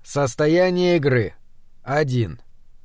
Состояние игры. 1.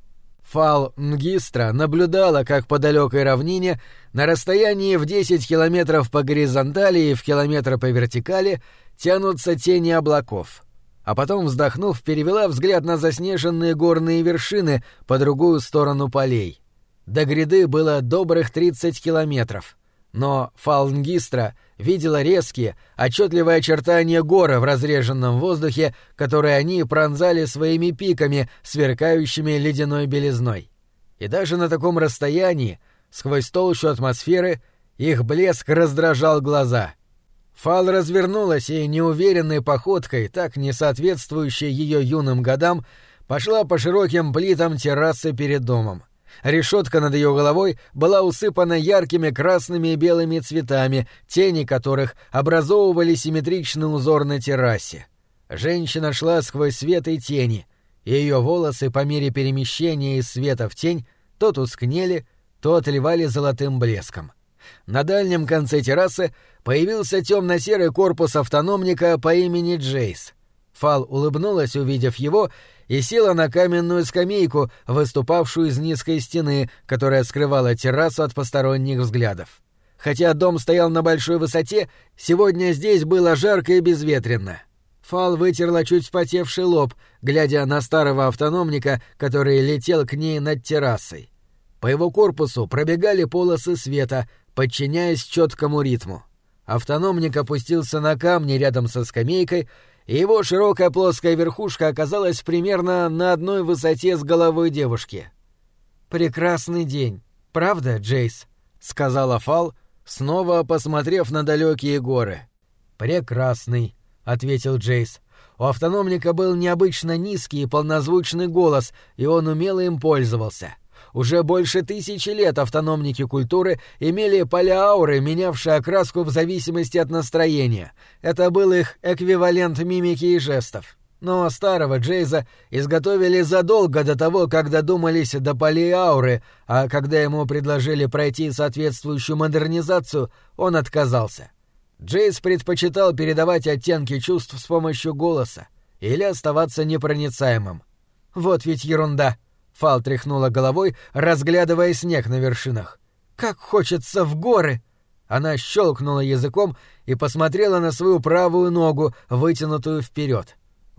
Фал Нгистра наблюдала, как по далекой равнине, на расстоянии в 10 километров по горизонтали и в километр по вертикали, тянутся тени облаков. А потом, вздохнув, перевела взгляд на заснеженные горные вершины по другую сторону полей. До гряды было добрых 30 километров. Но Фалнгистра видела резкие, отчетливые очертания горы в разреженном воздухе, которые они пронзали своими пиками, сверкающими ледяной белизной. И даже на таком расстоянии, сквозь толщу атмосферы, их блеск раздражал глаза. Фал развернулась и неуверенной походкой, так не соответствующей ее юным годам, пошла по широким плитам террасы перед домом. Решетка над ее головой была усыпана яркими красными и белыми цветами, тени которых образовывали симметричный узор на террасе. Женщина шла сквозь свет и тени, и ее волосы по мере перемещения из света в тень то тускнели, то отливали золотым блеском. На дальнем конце террасы появился темно-серый корпус автономника по имени Джейс. Фал улыбнулась, увидев его, и села на каменную скамейку, выступавшую из низкой стены, которая скрывала террасу от посторонних взглядов. Хотя дом стоял на большой высоте, сегодня здесь было жарко и безветренно. Фал вытерла чуть вспотевший лоб, глядя на старого автономника, который летел к ней над террасой. По его корпусу пробегали полосы света, подчиняясь четкому ритму. Автономник опустился на камни рядом со скамейкой, и его широкая плоская верхушка оказалась примерно на одной высоте с головой девушки. «Прекрасный день, правда, Джейс?» — сказала Фал, снова посмотрев на далекие горы. «Прекрасный», — ответил Джейс. У автономника был необычно низкий и полнозвучный голос, и он умело им пользовался. Уже больше 1000 лет автономники культуры имели поля ауры, менявшие окраску в зависимости от настроения. Это был их эквивалент мимики и жестов. Но старого Джейза изготовили задолго до того, как додумались до полей ауры, а когда ему предложили пройти соответствующую модернизацию, он отказался. Джейз предпочитал передавать оттенки чувств с помощью голоса или оставаться непроницаемым. «Вот ведь ерунда!» Фал тряхнула головой, разглядывая снег на вершинах. «Как хочется в горы!» Она щелкнула языком и посмотрела на свою правую ногу, вытянутую вперед.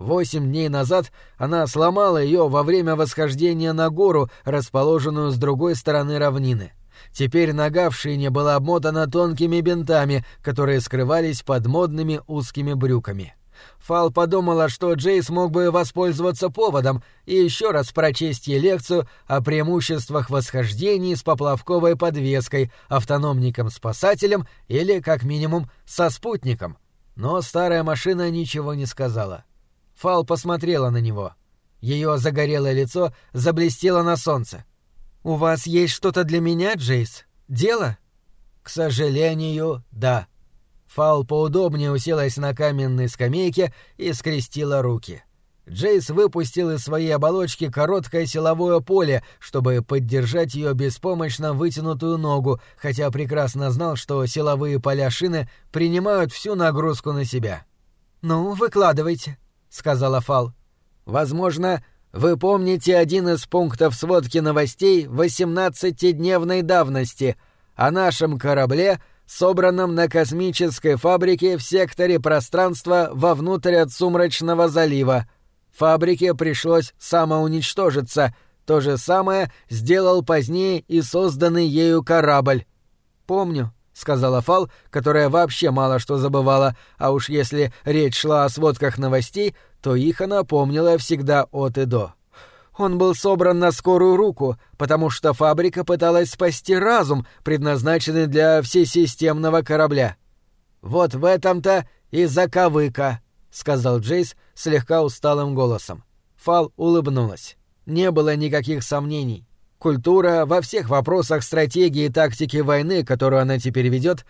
8 дней назад она сломала ее во время восхождения на гору, расположенную с другой стороны равнины. Теперь нога в шине была обмотана тонкими бинтами, которые скрывались под модными узкими брюками. Фал подумала, что Джейс мог бы воспользоваться поводом и еще раз прочесть ей лекцию о преимуществах восхождений с поплавковой подвеской, автономником-спасателем или, как минимум, со спутником. Но старая машина ничего не сказала. Фал посмотрела на него. Ее загорелое лицо заблестело на солнце. «У вас есть что-то для меня, Джейс? Дело?» «К сожалению, да». Фал поудобнее уселась на каменной скамейке и скрестила руки. Джейс выпустил из своей оболочки короткое силовое поле, чтобы поддержать ее беспомощно вытянутую ногу, хотя прекрасно знал, что силовые поля шины принимают всю нагрузку на себя. «Ну, выкладывайте», — сказала Фал. «Возможно, вы помните один из пунктов сводки новостей 18-дневной давности о нашем корабле, собранном на космической фабрике в секторе пространства вовнутрь от Сумрачного залива. Фабрике пришлось самоуничтожиться. То же самое сделал позднее и созданный ею корабль». «Помню», — сказала Фал, которая вообще мало что забывала, а уж если речь шла о сводках новостей, то их она помнила всегда от и до. «Он был собран на скорую руку, потому что фабрика пыталась спасти разум, предназначенный для всесистемного корабля». «Вот в этом-то и заковыка», — сказал Джейс слегка усталым голосом. Фал улыбнулась. Не было никаких сомнений. Культура во всех вопросах стратегии и тактики войны, которую она теперь ведет,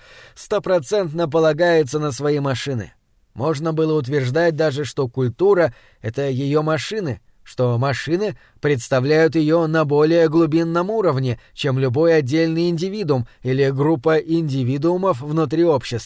100% полагается на свои машины. Можно было утверждать даже, что культура — это ее машины, что машины представляют ее на более глубинном уровне, чем любой отдельный индивидуум или группа индивидуумов внутри общества.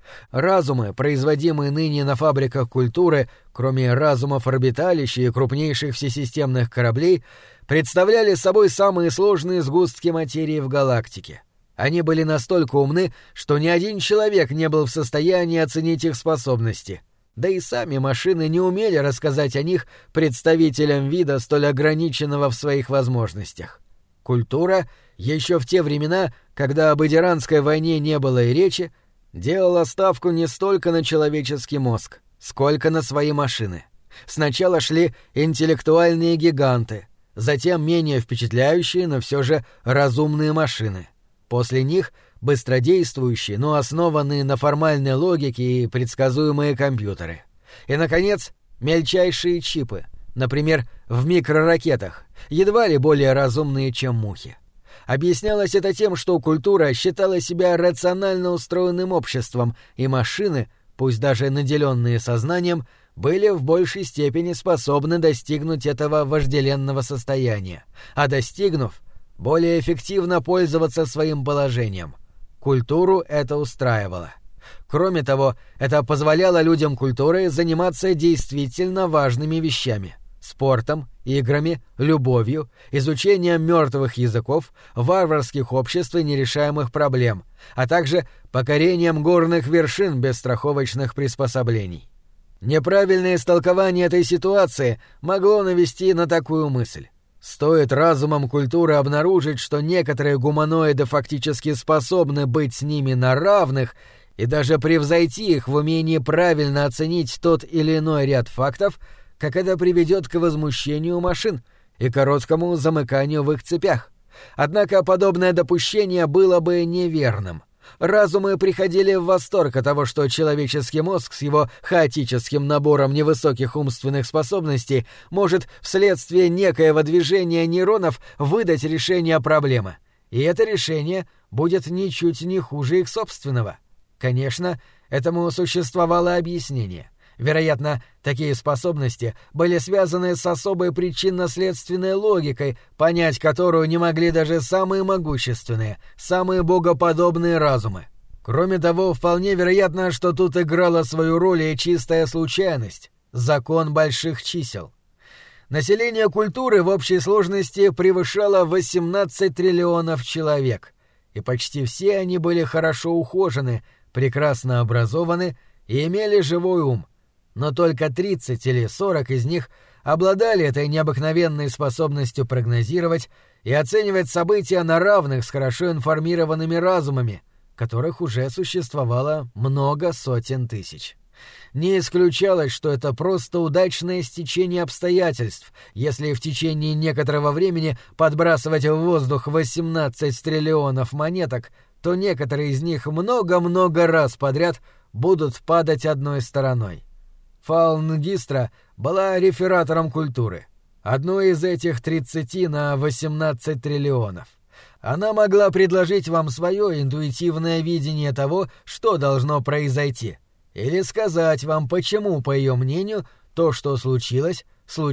Разумы, производимые ныне на фабриках культуры, кроме разумов орбиталища и крупнейших всесистемных кораблей, представляли собой самые сложные сгустки материи в галактике. Они были настолько умны, что ни один человек не был в состоянии оценить их способности. Да и сами машины не умели рассказать о них представителям вида, столь ограниченного в своих возможностях. Культура, еще в те времена, когда об Идиранской войне не было и речи, делала ставку не столько на человеческий мозг, сколько на свои машины. Сначала шли интеллектуальные гиганты, затем менее впечатляющие, но все же разумные машины. После них быстродействующие, но основанные на формальной логике и предсказуемые компьютеры. И, наконец, мельчайшие чипы, например, в микроракетах, едва ли более разумные, чем мухи. Объяснялось это тем, что культура считала себя рационально устроенным обществом, и машины, пусть даже наделенные сознанием, были в большей степени способны достигнуть этого вожделенного состояния, а достигнув, более эффективно пользоваться своим положением. Культуру это устраивало. Кроме того, это позволяло людям культуры заниматься действительно важными вещами — спортом, играми, любовью, изучением мертвых языков, варварских обществ и нерешаемых проблем, а также покорением горных вершин без страховочных приспособлений. Неправильное истолкование этой ситуации могло навести на такую мысль. Стоит разумом культуры обнаружить, что некоторые гуманоиды фактически способны быть с ними на равных и даже превзойти их в умении правильно оценить тот или иной ряд фактов, как это приведет к возмущению машин и короткому замыканию в их цепях. Однако подобное допущение было бы неверным. Разумы приходили в восторг от того, что человеческий мозг с его хаотическим набором невысоких умственных способностей может вследствие некоего движения нейронов выдать решение проблемы. И это решение будет ничуть не хуже их собственного. Конечно, этому существовало объяснение. Вероятно, такие способности были связаны с особой причинно-следственной логикой, понять которую не могли даже самые могущественные, самые богоподобные разумы. Кроме того, вполне вероятно, что тут играла свою роль и чистая случайность — закон больших чисел. Население культуры в общей сложности превышало 18 триллионов человек, и почти все они были хорошо ухожены, прекрасно образованы и имели живой ум. Но только 30 или 40 из них обладали этой необыкновенной способностью прогнозировать и оценивать события на равных с хорошо информированными разумами, которых уже существовало много сотен тысяч. Не исключалось, что это просто удачное стечение обстоятельств, если в течение некоторого времени подбрасывать в воздух 18 триллионов монеток, то некоторые из них много-много раз подряд будут падать одной стороной. Фал Нгистра была рефератором культуры, одной из этих 30 на 18 триллионов. Она могла предложить вам свое интуитивное видение того, что должно произойти, или сказать вам, почему, по ее мнению, то, что случилось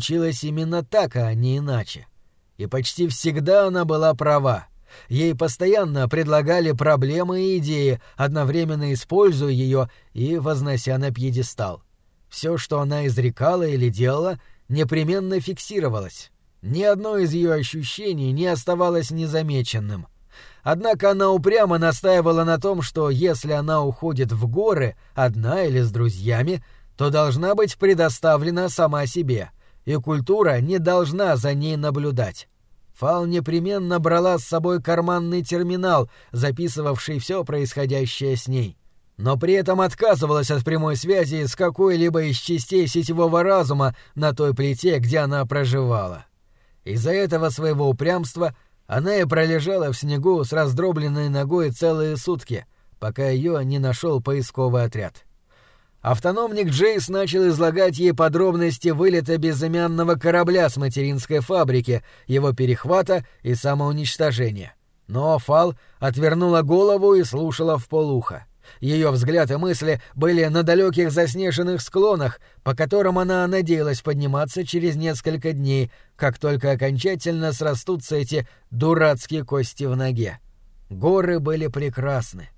именно так, а не иначе. И почти всегда она была права. Ей постоянно предлагали проблемы и идеи, одновременно используя ее и вознося на пьедестал. Все, что она изрекала или делала, непременно фиксировалось. Ни одно из ее ощущений не оставалось незамеченным. Однако она упрямо настаивала на том, что если она уходит в горы, одна или с друзьями, то должна быть предоставлена сама себе, и культура не должна за ней наблюдать. Фал непременно брала с собой карманный терминал, записывавший все происходящее с ней, но при этом отказывалась от прямой связи с какой-либо из частей сетевого разума на той плите, где она проживала. Из-за этого своего упрямства она и пролежала в снегу с раздробленной ногой целые сутки, пока ее не нашел поисковый отряд. Автономник Джейс начал излагать ей подробности вылета безымянного корабля с материнской фабрики, его перехвата и самоуничтожения. Но Фал отвернула голову и слушала вполуха. Ее взгляд и мысли были на далеких заснеженных склонах, по которым она надеялась подниматься через несколько дней, как только окончательно срастутся эти дурацкие кости в ноге. Горы были прекрасны.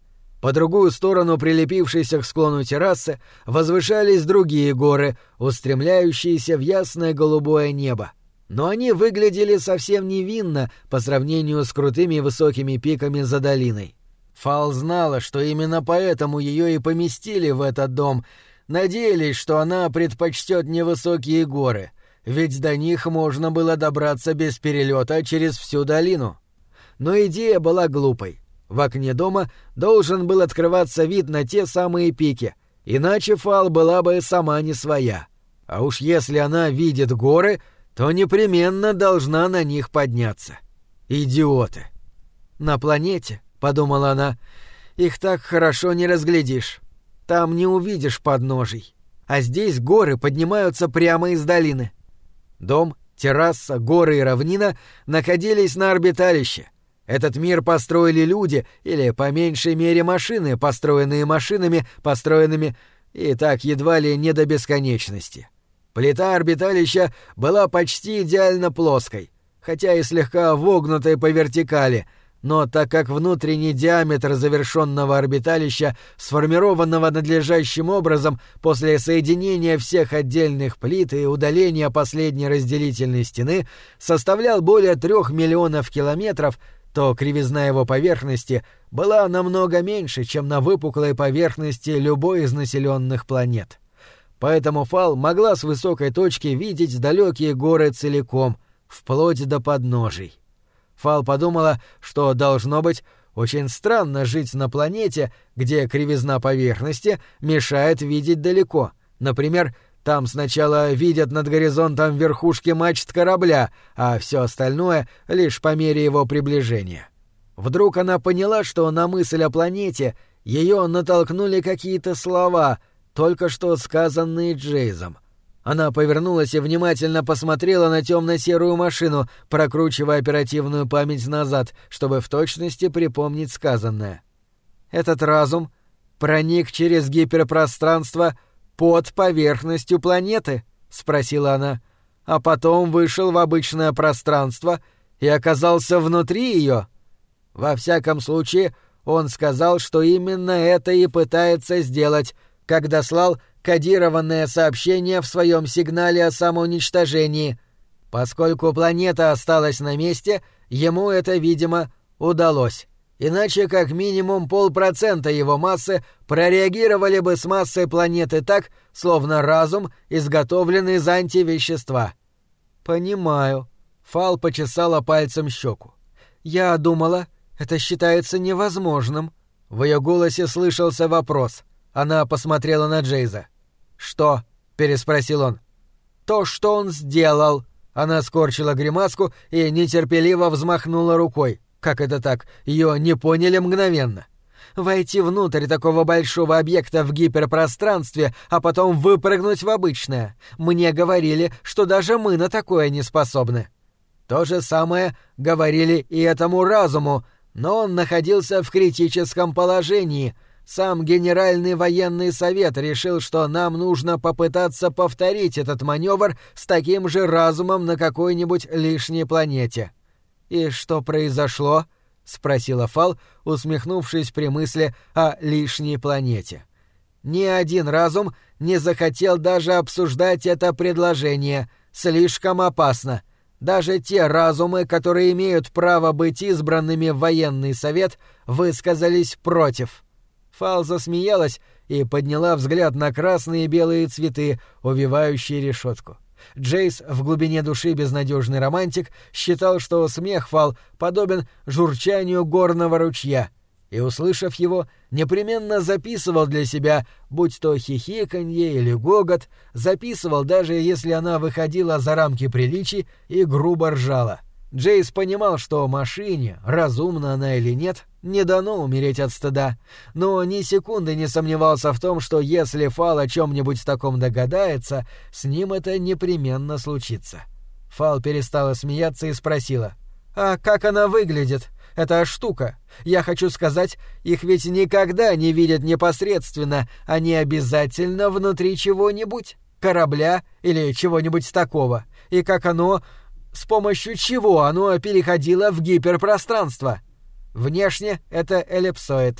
По другую сторону прилепившейся к склону террасы возвышались другие горы, устремляющиеся в ясное голубое небо. Но они выглядели совсем невинно по сравнению с крутыми высокими пиками за долиной. Фал знала, что именно поэтому ее и поместили в этот дом, надеялись, что она предпочтет невысокие горы, ведь до них можно было добраться без перелета через всю долину. Но идея была глупой. В окне дома должен был открываться вид на те самые пики, иначе Фал была бы сама не своя. А уж если она видит горы, то непременно должна на них подняться. Идиоты. «На планете, — подумала она, — их так хорошо не разглядишь. Там не увидишь подножий. А здесь горы поднимаются прямо из долины». Дом, терраса, горы и равнина находились на орбиталище. Этот мир построили люди, или, по меньшей мере, машины, построенные машинами, построенными и так едва ли не до бесконечности. Плита орбиталища была почти идеально плоской, хотя и слегка вогнутой по вертикали, но так как внутренний диаметр завершенного орбиталища, сформированного надлежащим образом после соединения всех отдельных плит и удаления последней разделительной стены, составлял более 3 миллионов километров, то кривизна его поверхности была намного меньше, чем на выпуклой поверхности любой из населенных планет. Поэтому Фал могла с высокой точки видеть далекие горы целиком, вплоть до подножий. Фал подумала, что должно быть очень странно жить на планете, где кривизна поверхности мешает видеть далеко. Например, там сначала видят над горизонтом верхушки мачт корабля, а все остальное — лишь по мере его приближения. Вдруг она поняла, что на мысль о планете ее натолкнули какие-то слова, только что сказанные Джейзом. Она повернулась и внимательно посмотрела на темно-серую машину, прокручивая оперативную память назад, чтобы в точности припомнить сказанное. «Этот разум проник через гиперпространство под поверхностью планеты?» — спросила она. «А потом вышел в обычное пространство и оказался внутри ее?» Во всяком случае, он сказал, что именно это и пытается сделать, когда слал кодированное сообщение в своем сигнале о самоуничтожении. Поскольку планета осталась на месте, ему это, видимо, удалось. Иначе как минимум 0,5% его массы прореагировали бы с массой планеты так, словно разум изготовлен из антивещества. «Понимаю». Фал почесала пальцем щеку. «Я думала, это считается невозможным». В ее голосе слышался вопрос. Она посмотрела на Джейза. «Что?» — переспросил он. «То, что он сделал». Она скорчила гримаску и нетерпеливо взмахнула рукой. Как это так? Ее не поняли мгновенно. Войти внутрь такого большого объекта в гиперпространстве, а потом выпрыгнуть в обычное. Мне говорили, что даже мы на такое не способны. То же самое говорили и этому разуму, но он находился в критическом положении. Сам Генеральный военный совет решил, что нам нужно попытаться повторить этот маневр с таким же разумом на какой-нибудь лишней планете. «И что произошло?» — спросила Фал, усмехнувшись при мысли о лишней планете. Ни один разум не захотел даже обсуждать это предложение. Слишком опасно. Даже те разумы, которые имеют право быть избранными в военный совет, высказались против. Фал засмеялась и подняла взгляд на красные и белые цветы, увивающие решетку. Джейс, в глубине души безнадежный романтик, считал, что смех Фал подобен журчанию горного ручья, и, услышав его, непременно записывал для себя, будь то хихиканье или гогот, записывал, даже если она выходила за рамки приличий и грубо ржала. Джейс понимал, что машине, разумна она или нет, не дано умереть от стыда, но ни секунды не сомневался в том, что если Фал о чем-нибудь таком догадается, с ним это непременно случится. Фал перестала смеяться и спросила: «А как она выглядит? Эта штука? Я хочу сказать, их ведь никогда не видят непосредственно, они обязательно внутри чего-нибудь, корабля или чего-нибудь такого. И как оно... С помощью чего оно переходило в гиперпространство?» «Внешне это эллипсоид», —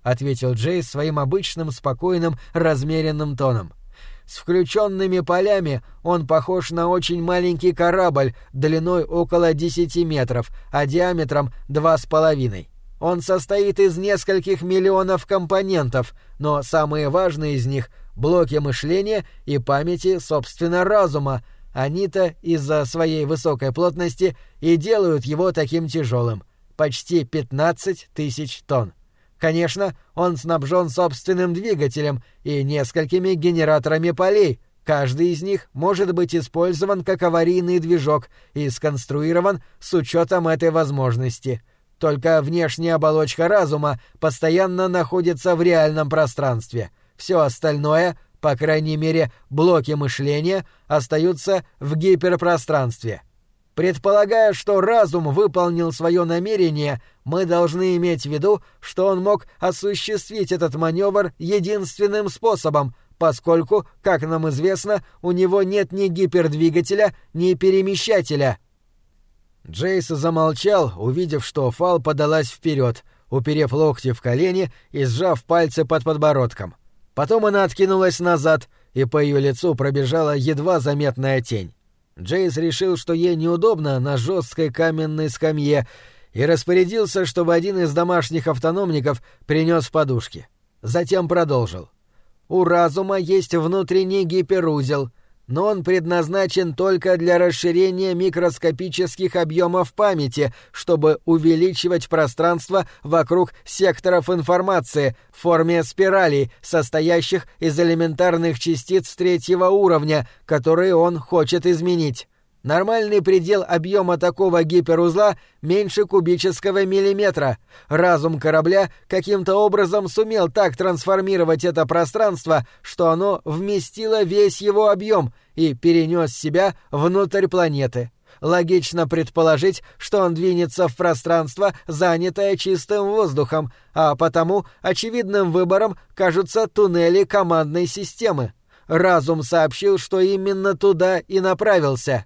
ответил Джейс своим обычным спокойным, размеренным тоном. «С включенными полями он похож на очень маленький корабль длиной около 10 метров, а диаметром 2,5. Он состоит из нескольких миллионов компонентов, но самые важные из них — блоки мышления и памяти, собственно, разума. Они-то из-за своей высокой плотности и делают его таким тяжелым. Почти 15 тысяч тонн. Конечно, он снабжен собственным двигателем и несколькими генераторами полей. Каждый из них может быть использован как аварийный движок и сконструирован с учетом этой возможности. Только внешняя оболочка разума постоянно находится в реальном пространстве. Все остальное, по крайней мере, блоки мышления, остаются в гиперпространстве. Предполагая, что разум выполнил свое намерение, мы должны иметь в виду, что он мог осуществить этот маневр единственным способом, поскольку, как нам известно, у него нет ни гипердвигателя, ни перемещателя». Джейс замолчал, увидев, что Фал подалась вперед, уперев локти в колени и сжав пальцы под подбородком. Потом она откинулась назад, и по ее лицу пробежала едва заметная тень. Джейс решил, что ей неудобно на жесткой каменной скамье, и распорядился, чтобы один из домашних автономников принес подушки. Затем продолжил. «У разума есть внутренний гиперузел, но он предназначен только для расширения микроскопических объемов памяти, чтобы увеличивать пространство вокруг секторов информации в форме спиралей, состоящих из элементарных частиц третьего уровня, которые он хочет изменить. Нормальный предел объема такого гиперузла меньше кубического миллиметра. Разум корабля каким-то образом сумел так трансформировать это пространство, что оно вместило весь его объем и перенес себя внутрь планеты. Логично предположить, что он двинется в пространство, занятое чистым воздухом, а потому очевидным выбором кажутся туннели командной системы. Разум сообщил, что именно туда и направился».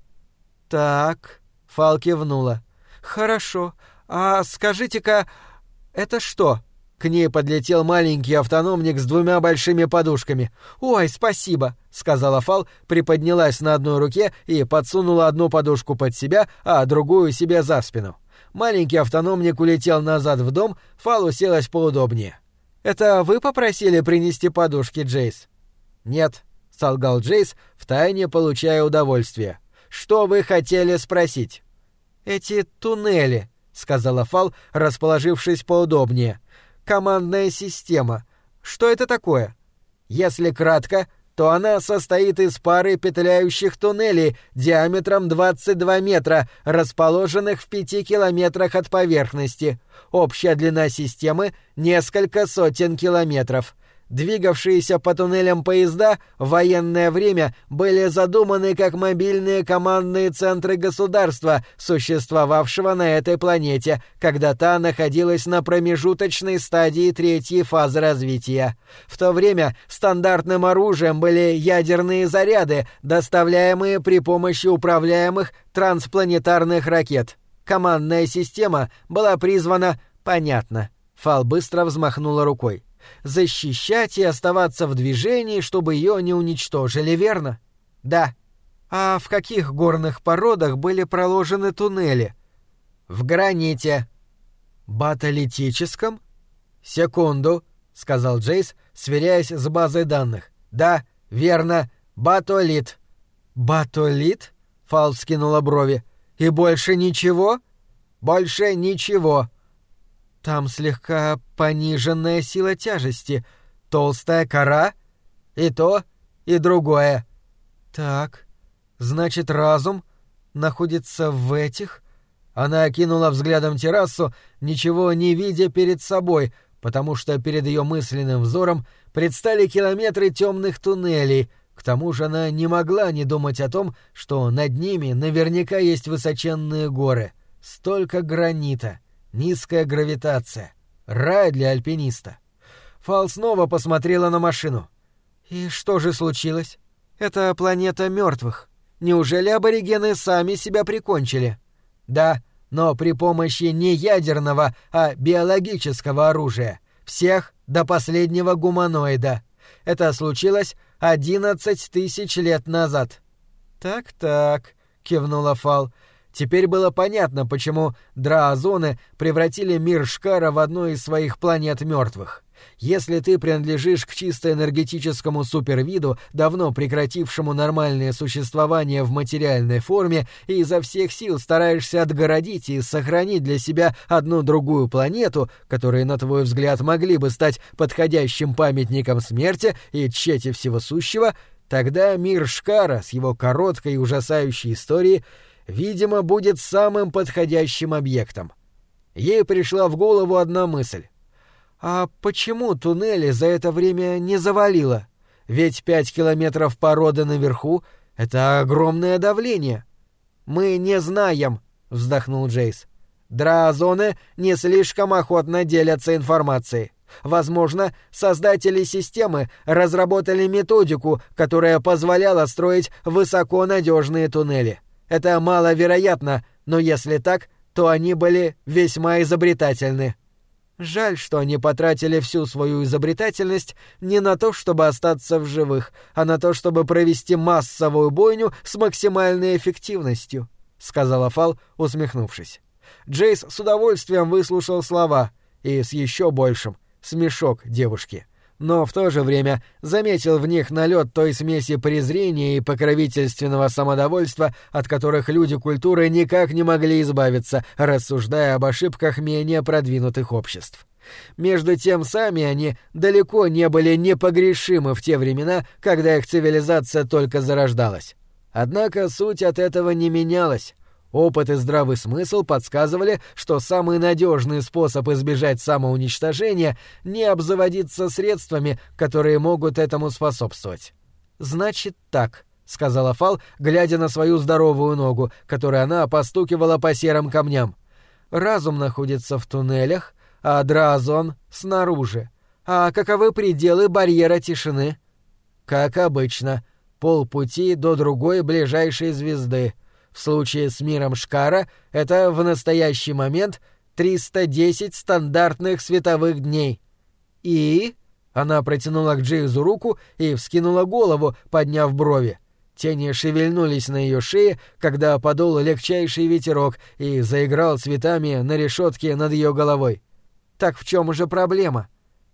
«Так», — Фал кивнула. «Хорошо. А скажите-ка, это что?» К ней подлетел маленький автономник с 2 большими подушками. «Ой, спасибо», — сказала Фал, приподнялась на одной руке и подсунула одну подушку под себя, а другую себе за спину. Маленький автономник улетел назад в дом, Фал уселась поудобнее. «Это вы попросили принести подушки, Джейс?» «Нет», — солгал Джейс, втайне получая удовольствие. «Что вы хотели спросить?» «Эти туннели», — сказала Фал, расположившись поудобнее. «Командная система. Что это такое?» «Если кратко, то она состоит из пары петляющих туннелей диаметром 22 метра, расположенных в 5 километрах от поверхности. Общая длина системы — несколько сотен километров. Двигавшиеся по туннелям поезда в военное время были задуманы как мобильные командные центры государства, существовавшего на этой планете, когда та находилась на промежуточной стадии 3-й фазы развития. В то время стандартным оружием были ядерные заряды, доставляемые при помощи управляемых транспланетарных ракет. Командная система была призвана... Понятно. Фал быстро взмахнула рукой. Защищать и оставаться в движении, чтобы ее не уничтожили, верно? Да. А в каких горных породах были проложены туннели? В граните. Батолитическом? Секунду, сказал Джейс, сверяясь с базой данных. Да, верно, батолит. Батолит? Фал вскинула брови. И больше ничего? Больше ничего. Там слегка пониженная сила тяжести, толстая кора, и то, и другое. Так, значит, разум находится в этих... Она окинула взглядом террасу, ничего не видя перед собой, потому что перед ее мысленным взором предстали километры темных туннелей. К тому же она не могла не думать о том, что над ними наверняка есть высоченные горы. Столько гранита. Низкая гравитация. Рай для альпиниста. Фал снова посмотрела на машину. И что же случилось? Это планета мертвых. Неужели аборигены сами себя прикончили? Да, но при помощи не ядерного, а биологического оружия. Всех до последнего гуманоида. Это случилось 11 тысяч лет назад». «Так-так», — кивнула Фал. Теперь было понятно, почему драазоны превратили мир Шкара в одну из своих планет мертвых. Если ты принадлежишь к чисто энергетическому супервиду, давно прекратившему нормальное существование в материальной форме, и изо всех сил стараешься отгородить и сохранить для себя одну другую планету, которые, на твой взгляд, могли бы стать подходящим памятником смерти и тщете всего сущего, тогда мир Шкара с его короткой и ужасающей историей, видимо, будет самым подходящим объектом. Ей пришла в голову одна мысль. А почему туннели за это время не завалило? Ведь 5 километров породы наверху — это огромное давление. «Мы не знаем», — вздохнул Джейс. «Драазоны не слишком охотно делятся информацией. Возможно, создатели системы разработали методику, которая позволяла строить высоконадежные туннели. Это маловероятно, но если так, то они были весьма изобретательны». Жаль, что они потратили всю свою изобретательность не на то, чтобы остаться в живых, а на то, чтобы провести массовую бойню с максимальной эффективностью, — сказала Фал, усмехнувшись. Джейс с удовольствием выслушал слова и с еще большим смешок девушки, но в то же время заметил в них налет той смеси презрения и покровительственного самодовольства, от которых люди культуры никак не могли избавиться, рассуждая об ошибках менее продвинутых обществ. Между тем сами они далеко не были непогрешимы в те времена, когда их цивилизация только зарождалась. Однако суть от этого не менялась. Опыт и здравый смысл подсказывали, что самый надежный способ избежать самоуничтожения — не обзаводиться средствами, которые могут этому способствовать. «Значит так», — сказала Фал, глядя на свою здоровую ногу, которой она постукивала по серым камням. «Разум находится в туннелях, а драазон — снаружи. А каковы пределы барьера тишины?» «Как обычно. Полпути до другой ближайшей звезды. В случае с миром Шкара это в настоящий момент 310 стандартных световых дней». «И?» — она протянула к Джейзу руку и вскинула голову, подняв брови. Тени шевельнулись на ее шее, когда подул легчайший ветерок и заиграл цветами на решетке над ее головой. «Так в чем же проблема?»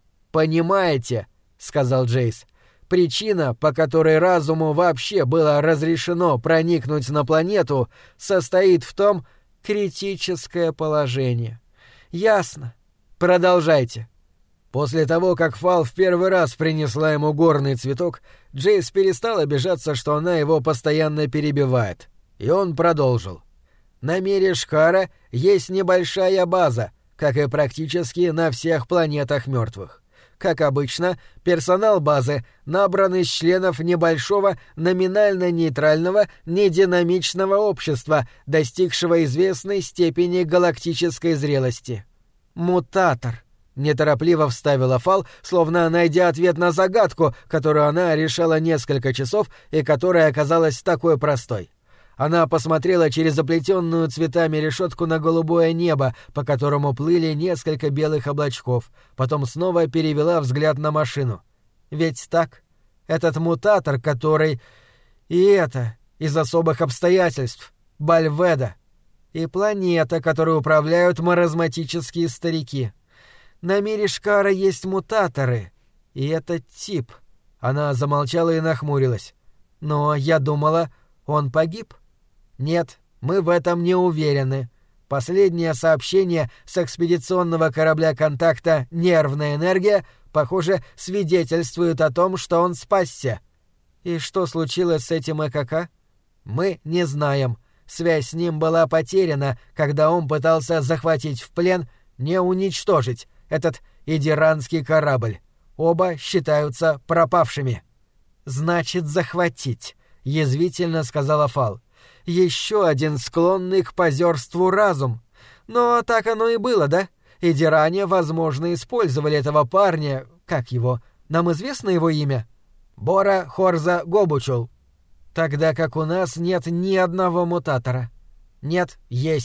«Понимаете», — сказал Джейс, — «причина, по которой разуму вообще было разрешено проникнуть на планету, состоит в том критическое положение». «Ясно. Продолжайте». После того, как Фал в первый раз принесла ему горный цветок, Джейс перестал обижаться, что она его постоянно перебивает. И он продолжил. «На мире Шкара есть небольшая база, как и практически на всех планетах мертвых. Как обычно, персонал базы набран из членов небольшого номинально-нейтрального нединамичного общества, достигшего известной степени галактической зрелости. «Мутатор», — неторопливо вставила Фал, словно найдя ответ на загадку, которую она решала несколько часов и которая оказалась такой простой. Она посмотрела через заплетенную цветами решетку на голубое небо, по которому плыли несколько белых облачков, потом снова перевела взгляд на машину. «Ведь так? Этот мутатор, который... И это из особых обстоятельств. Бальведа. И планета, которой управляют маразматические старики. На мире Шкара есть мутаторы. И этот тип...» Она замолчала и нахмурилась. «Но я думала, он погиб». «Нет, мы в этом не уверены. Последнее сообщение с экспедиционного корабля контакта «Нервная энергия», похоже, свидетельствует о том, что он спасся». «И что случилось с этим ЭКК?» «Мы не знаем. Связь с ним была потеряна, когда он пытался захватить в плен, не уничтожить, этот идиранский корабль. Оба считаются пропавшими». «Значит, захватить», — язвительно сказала Фал. «Еще один склонный к позерству разум. Но так оно и было, да? Идиране, возможно, использовали этого парня... Как его? Нам известно его имя?» «Бора Хорза Гобучул». «Тогда как у нас нет ни одного мутатора». «Нет, есть.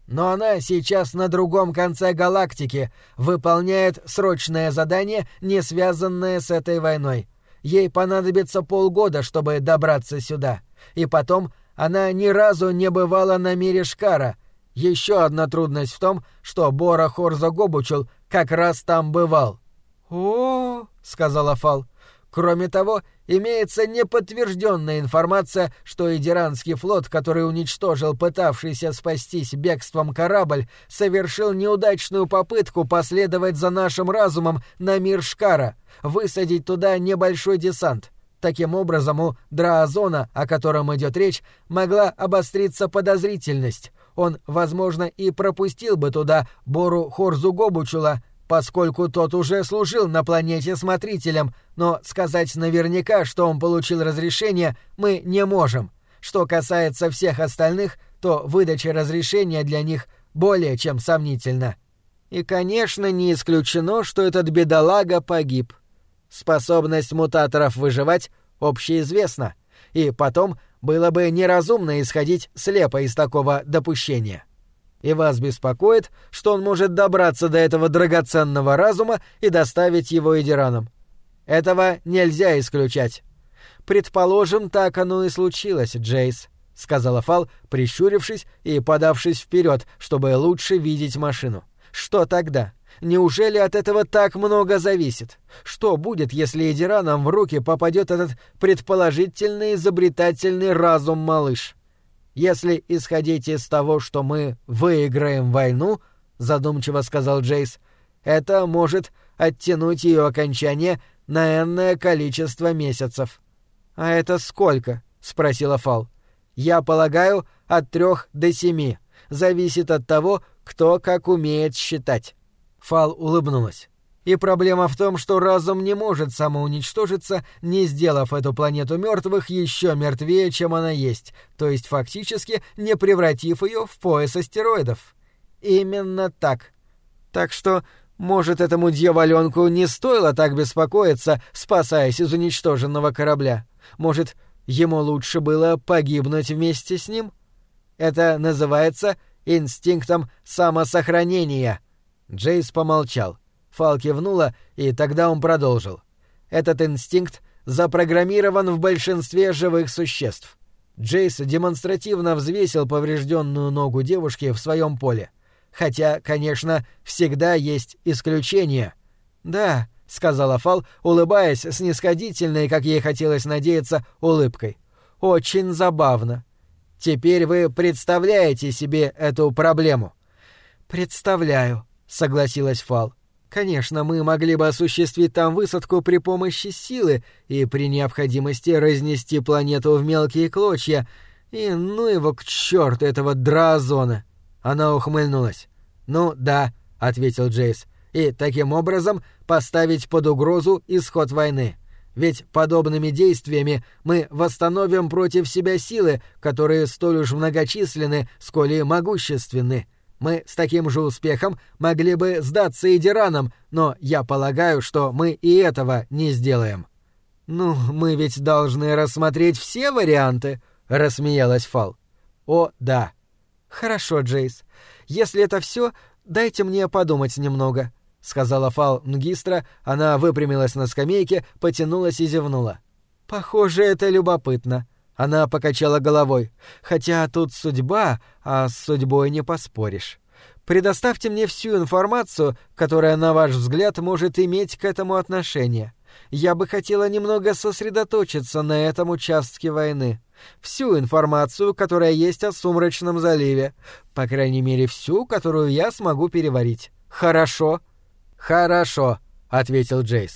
Но она сейчас на другом конце галактики, выполняет срочное задание, не связанное с этой войной. Ей понадобится полгода, чтобы добраться сюда. И потом она ни разу не бывала на мире Шкара. Еще одна трудность в том, что Бора Хорзо-Гобучул как раз там бывал. «О-о-о», — сказала Фал. Кроме того, имеется неподтвержденная информация, что Идиранский флот, который уничтожил пытавшийся спастись бегством корабль, совершил неудачную попытку последовать за нашим разумом на мир Шкара, высадить туда небольшой десант. Таким образом, у Драазона, о котором идет речь, могла обостриться подозрительность. Он, возможно, и пропустил бы туда Бору Хорзу-Гобучула, поскольку тот уже служил на планете смотрителем, но сказать наверняка, что он получил разрешение, мы не можем. Что касается всех остальных, то выдача разрешения для них более чем сомнительна. И, конечно, не исключено, что этот бедолага погиб. Способность мутаторов выживать общеизвестна, и потом было бы неразумно исходить слепо из такого допущения. И вас беспокоит, что он может добраться до этого драгоценного разума и доставить его Идиранам. Этого нельзя исключать. Предположим, так оно и случилось, Джейс, — сказала Фал, прищурившись и подавшись вперед, чтобы лучше видеть машину. Что тогда? Неужели от этого так много зависит? Что будет, если Идиранам в руки попадет этот предположительный изобретательный разум-малыш? «Если исходить из того, что мы выиграем войну, — задумчиво сказал Джейс, — это может оттянуть ее окончание на энное количество месяцев». «А это сколько?» — спросила Фал. «Я полагаю, от 3 до 7. Зависит от того, кто как умеет считать». Фал улыбнулась. И проблема в том, что разум не может самоуничтожиться, не сделав эту планету мертвых еще мертвее, чем она есть, то есть фактически не превратив ее в пояс астероидов. Именно так. Так что, может, этому дьяволенку не стоило так беспокоиться, спасаясь из уничтоженного корабля? Может, ему лучше было погибнуть вместе с ним? Это называется инстинктом самосохранения. Джейс помолчал. Фал кивнула, и тогда он продолжил. Этот инстинкт запрограммирован в большинстве живых существ. Джейс демонстративно взвесил поврежденную ногу девушки в своем поле. Хотя, конечно, всегда есть исключения. «Да», — сказала Фал, улыбаясь снисходительной, как ей хотелось надеяться, улыбкой. «Очень забавно. Теперь вы представляете себе эту проблему?» «Представляю», — согласилась Фал. «Конечно, мы могли бы осуществить там высадку при помощи силы и при необходимости разнести планету в мелкие клочья, и ну его к черту, этого Драазона!» Она ухмыльнулась. «Ну да», — ответил Джейс, — «и таким образом поставить под угрозу исход войны. Ведь подобными действиями мы восстановим против себя силы, которые столь уж многочисленны, сколь и могущественны. Мы с таким же успехом могли бы сдаться Идиранам, но я полагаю, что мы и этого не сделаем». «Ну, мы ведь должны рассмотреть все варианты», — рассмеялась Фал. «О, да». «Хорошо, Джейс. Если это все, дайте мне подумать немного», — сказала Фал Нгистра. Она выпрямилась на скамейке, потянулась и зевнула. «Похоже, это любопытно». Она покачала головой. «Хотя тут судьба, а с судьбой не поспоришь. Предоставьте мне всю информацию, которая, на ваш взгляд, может иметь к этому отношение. Я бы хотела немного сосредоточиться на этом участке войны. Всю информацию, которая есть о Сумрачном заливе. По крайней мере, всю, которую я смогу переварить. Хорошо?» «Хорошо», — ответил Джейс.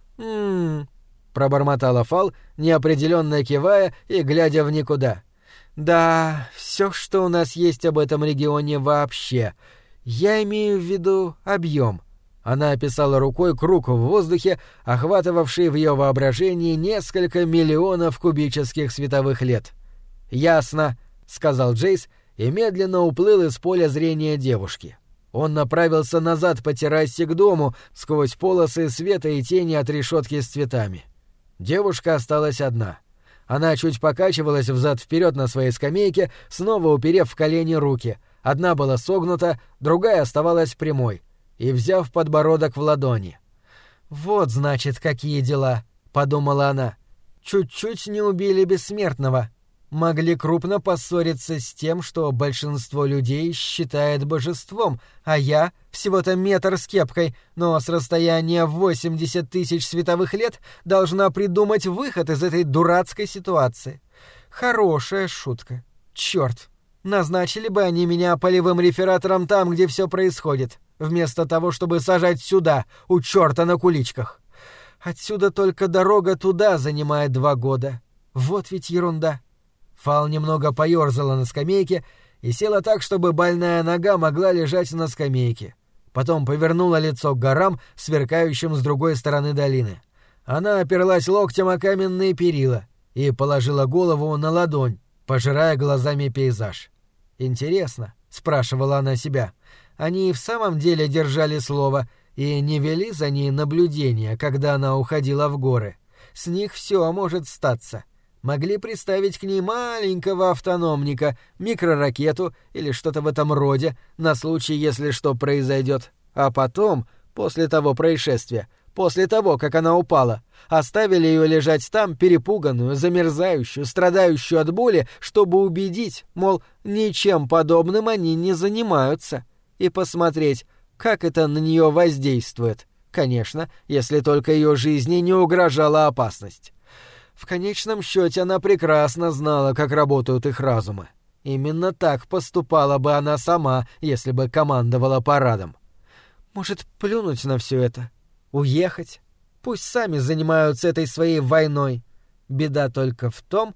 Пробормотала Фал, неопределенно кивая и глядя в никуда. «Да, все, что у нас есть об этом регионе вообще. Я имею в виду объем». Она описала рукой круг в воздухе, охватывавший в ее воображении несколько миллионов кубических световых лет. «Ясно», — сказал Джейс и медленно уплыл из поля зрения девушки. Он направился назад по террасе к дому, сквозь полосы света и тени от решетки с цветами. Девушка осталась одна. Она чуть покачивалась взад-вперед на своей скамейке, снова уперев в колени руки, Одна была согнута, другая оставалась прямой, и взяв подбородок в ладони. «Вот, значит, какие дела», — подумала она. «Чуть-чуть не убили бессмертного. Могли крупно поссориться с тем, что большинство людей считает божеством, а я всего-то метр с кепкой, но с расстояния в 80 тысяч световых лет должна придумать выход из этой дурацкой ситуации. Хорошая шутка. Чёрт. Назначили бы они меня полевым рефератором там, где все происходит, вместо того, чтобы сажать сюда, у чёрта на куличках. Отсюда только дорога туда занимает 2 года. Вот ведь ерунда». Фал немного поёрзала на скамейке и села так, чтобы больная нога могла лежать на скамейке. Потом повернула лицо к горам, сверкающим с другой стороны долины. Она оперлась локтем о каменные перила и положила голову на ладонь, пожирая глазами пейзаж. «Интересно», — спрашивала она себя, — «они и в самом деле держали слово и не вели за ней наблюдения, когда она уходила в горы? С них все может статься. Могли приставить к ней маленького автономника, микроракету или что-то в этом роде, на случай, если что произойдет. А потом, после того происшествия, после того, как она упала, оставили ее лежать там, перепуганную, замерзающую, страдающую от боли, чтобы убедить, мол, ничем подобным они не занимаются, и посмотреть, как это на нее воздействует. Конечно, если только ее жизни не угрожала опасность. В конечном счете она прекрасно знала, как работают их разумы. Именно так поступала бы она сама, если бы командовала парадом. Может, плюнуть на все это? Уехать? Пусть сами занимаются этой своей войной. Беда только в том,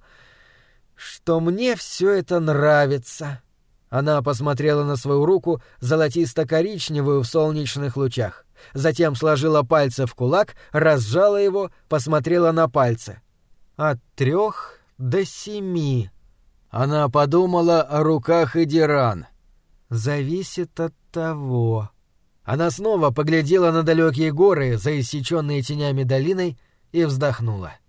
что мне все это нравится. Она посмотрела на свою руку, золотисто-коричневую в солнечных лучах. Затем сложила пальцы в кулак, разжала его, посмотрела на пальцы. От 3 до 7. Она подумала о руках Идиран. Зависит от того. Она снова поглядела на далекие горы, за иссеченные тенями долиной, и вздохнула.